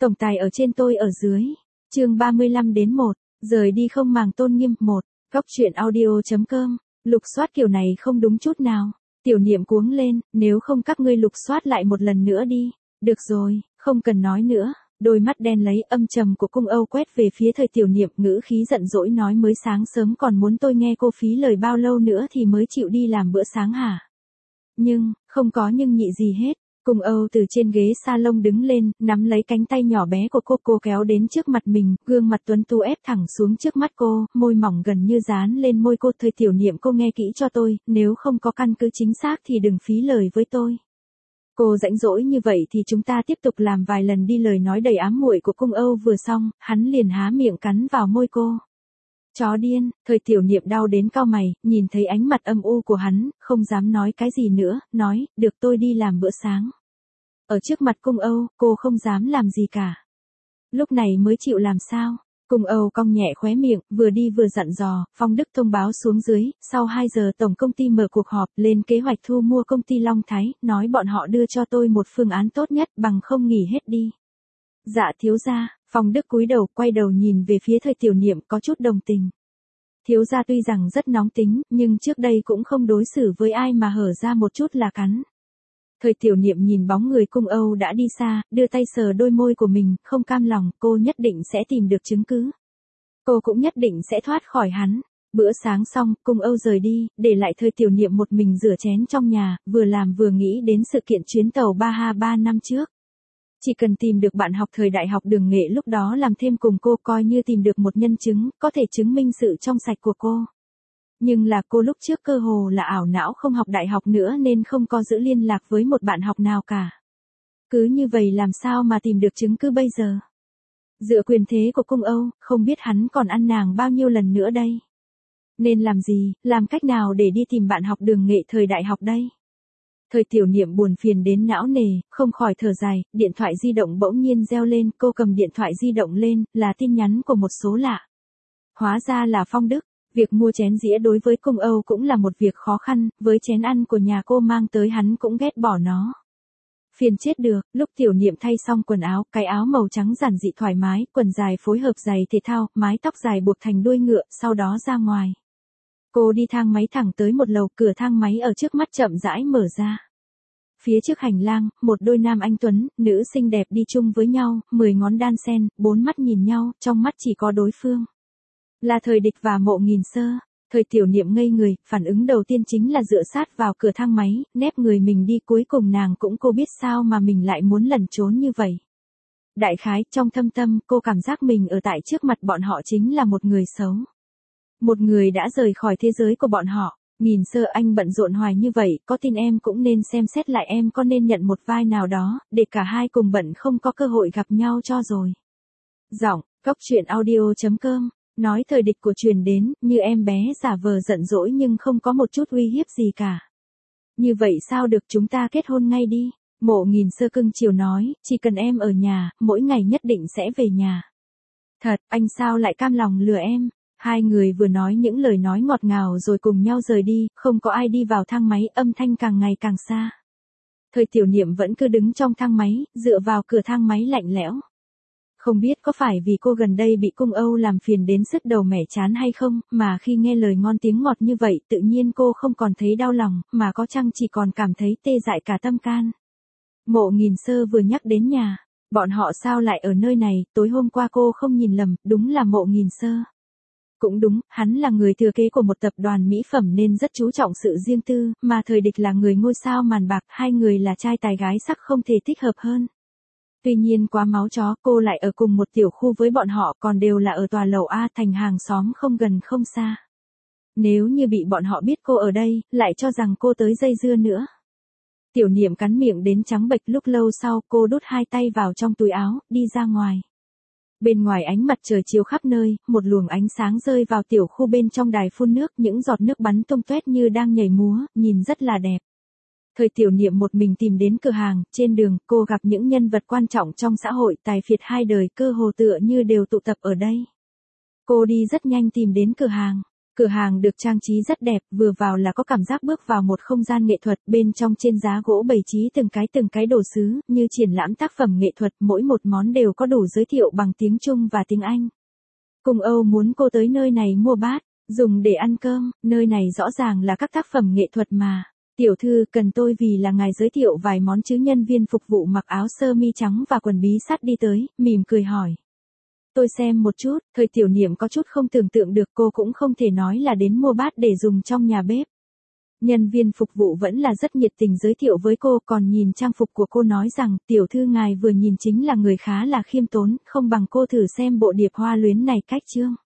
Tổng tài ở trên tôi ở dưới. Chương 35 đến 1, rời đi không màng tôn nghiêm 1. Góc truyện audio.com. Lục soát kiểu này không đúng chút nào. Tiểu Niệm cuống lên, nếu không các ngươi lục soát lại một lần nữa đi. Được rồi, không cần nói nữa. Đôi mắt đen lấy âm trầm của cung Âu quét về phía Thời Tiểu Niệm, ngữ khí giận dỗi nói mới sáng sớm còn muốn tôi nghe cô phí lời bao lâu nữa thì mới chịu đi làm bữa sáng hả? Nhưng, không có nhưng nhị gì hết. Cung Âu từ trên ghế salon đứng lên, nắm lấy cánh tay nhỏ bé của cô kéo đến trước mặt mình, gương mặt tuấn tú ép thẳng xuống trước mắt cô, môi mỏng gần như dán lên môi cô. Thời Tiểu Niệm, cô nghe kỹ cho tôi, nếu không có căn cứ chính xác thì đừng phí lời với tôi. Cô rãnh rỗi như vậy thì chúng ta tiếp tục làm vài lần đi. Lời nói đầy ám muội của cung Âu vừa xong, hắn liền há miệng cắn vào môi cô. Chó điên. Thời Tiểu Niệm đau đến cau mày, nhìn thấy ánh mặt âm u của hắn, không dám nói cái gì nữa, nói, được tôi đi làm bữa sáng. Ở trước mặt cung Âu, cô không dám làm gì cả. Lúc này mới chịu làm sao? Cung Âu cong nhẹ khóe miệng, vừa đi vừa dặn dò. Phong Đức thông báo xuống dưới, sau 2 giờ tổng công ty mở cuộc họp, lên kế hoạch thu mua công ty Long Thái, nói bọn họ đưa cho tôi một phương án tốt nhất, bằng không nghỉ hết đi. Dạ thiếu gia. Phong Đức cúi đầu, quay đầu nhìn về phía Thời Tiểu Niệm, có chút đồng tình. Thiếu gia tuy rằng rất nóng tính, nhưng trước đây cũng không đối xử với ai mà hở ra một chút là cắn. Thời Tiểu Niệm nhìn bóng người cung Âu đã đi xa, đưa tay sờ đôi môi của mình, không cam lòng, cô nhất định sẽ tìm được chứng cứ. Cô cũng nhất định sẽ thoát khỏi hắn. Bữa sáng xong, cung Âu rời đi, để lại Thời Tiểu Niệm một mình rửa chén trong nhà, vừa làm vừa nghĩ đến sự kiện chuyến tàu Baha 3 năm trước. Chỉ cần tìm được bạn học thời đại học Đường Nghệ lúc đó làm thêm cùng cô, coi như tìm được một nhân chứng, có thể chứng minh sự trong sạch của cô. Nhưng là cô lúc trước cơ hồ là ảo não không học đại học nữa nên không có giữ liên lạc với một bạn học nào cả. Cứ như vậy làm sao mà tìm được chứng cứ bây giờ? Dựa quyền thế của cung Âu, không biết hắn còn ăn nàng bao nhiêu lần nữa đây. Nên làm gì, làm cách nào để đi tìm bạn học Đường Nghệ thời đại học đây? Thời Tiểu Niệm buồn phiền đến não nề, không khỏi thở dài. Điện thoại di động bỗng nhiên reo lên, cô cầm điện thoại di động lên, là tin nhắn của một số lạ. Hóa ra là Phong Đức. Việc mua chén dĩa đối với cung Âu cũng là một việc khó khăn, với chén ăn của nhà cô mang tới hắn cũng ghét bỏ nó. Phiền chết được. Lúc Tiểu Niệm thay xong quần áo, cái áo màu trắng giản dị thoải mái, quần dài phối hợp giày thể thao, mái tóc dài buộc thành đuôi ngựa, sau đó ra ngoài. Cô đi thang máy thẳng tới một lầu, cửa thang máy ở trước mắt chậm rãi mở ra. Phía trước hành lang, một đôi nam anh tuấn, nữ xinh đẹp đi chung với nhau, 10 ngón đan sen, 4 mắt nhìn nhau, trong mắt chỉ có đối phương. Là Thời Địch và Mộ Nghìn Sơ. Thời Tiểu Niệm ngây người, phản ứng đầu tiên chính là dựa sát vào cửa thang máy, nép người mình đi. Cuối cùng nàng cũng cô biết sao mà mình lại muốn lẩn trốn như vậy. Đại khái, trong thâm tâm, cô cảm giác mình ở tại trước mặt bọn họ chính là một người xấu. Một người đã rời khỏi thế giới của bọn họ. Nghìn Sơ, anh bận rộn hoài như vậy, có tin em cũng nên xem xét lại em có nên nhận một vai nào đó, để cả hai cùng bận không có cơ hội gặp nhau cho rồi. Giọng, góc truyện audio.com. Nói Thời Địch của truyền đến, như em bé giả vờ giận dỗi nhưng không có một chút uy hiếp gì cả. Như vậy sao được, chúng ta kết hôn ngay đi. Mộ Nghìn Sơ cưng chiều nói, chỉ cần em ở nhà, mỗi ngày nhất định sẽ về nhà. Thật, anh sao lại cam lòng lừa em? Hai người vừa nói những lời nói ngọt ngào rồi cùng nhau rời đi, không có ai đi vào thang máy, âm thanh càng ngày càng xa. Thời Tiểu Niệm vẫn cứ đứng trong thang máy, dựa vào cửa thang máy lạnh lẽo. Không biết có phải vì cô gần đây bị cung Âu làm phiền đến sứt đầu mẻ chán hay không, mà khi nghe lời ngon tiếng ngọt như vậy tự nhiên cô không còn thấy đau lòng, mà có chăng chỉ còn cảm thấy tê dại cả tâm can. Mộ Nghìn Sơ vừa nhắc đến nhà, bọn họ sao lại ở nơi này, tối hôm qua cô không nhìn lầm, đúng là Mộ Nghìn Sơ. Cũng đúng, hắn là người thừa kế của một tập đoàn mỹ phẩm nên rất chú trọng sự riêng tư, mà Thời Địch là người ngôi sao màn bạc, hai người là trai tài gái sắc không thể thích hợp hơn. Tuy nhiên quá máu chó, cô lại ở cùng một tiểu khu với bọn họ, còn đều là ở tòa lầu A, thành hàng xóm không gần không xa. Nếu như bị bọn họ biết cô ở đây, lại cho rằng cô tới dây dưa nữa. Tiểu Niệm cắn miệng đến trắng bệch, lúc lâu sau cô đút hai tay vào trong túi áo, đi ra ngoài. Bên ngoài ánh mặt trời chiếu khắp nơi, một luồng ánh sáng rơi vào tiểu khu bên trong đài phun nước, những giọt nước bắn tung tóe như đang nhảy múa, nhìn rất là đẹp. Thời Tiểu Niệm một mình tìm đến cửa hàng, trên đường, cô gặp những nhân vật quan trọng trong xã hội, tài phiệt hai đời, cơ hồ tựa như đều tụ tập ở đây. Cô đi rất nhanh tìm đến cửa hàng. Cửa hàng được trang trí rất đẹp, vừa vào là có cảm giác bước vào một không gian nghệ thuật, bên trong trên giá gỗ bày trí từng cái đồ sứ, như triển lãm tác phẩm nghệ thuật, mỗi một món đều có đủ giới thiệu bằng tiếng Trung và tiếng Anh. Cùng Âu muốn cô tới nơi này mua bát, dùng để ăn cơm, nơi này rõ ràng là các tác phẩm nghệ thuật mà. Tiểu thư, cần tôi vì là ngài giới thiệu vài món chứ? Nhân viên phục vụ mặc áo sơ mi trắng và quần bí sát đi tới, mỉm cười hỏi. Tôi xem một chút, Thời Tiểu Niệm có chút không tưởng tượng được, cô cũng không thể nói là đến mua bát để dùng trong nhà bếp. Nhân viên phục vụ vẫn là rất nhiệt tình giới thiệu với cô, còn nhìn trang phục của cô nói rằng, tiểu thư ngài vừa nhìn chính là người khá là khiêm tốn, không bằng cô thử xem bộ điệp hoa luyến này cách chương.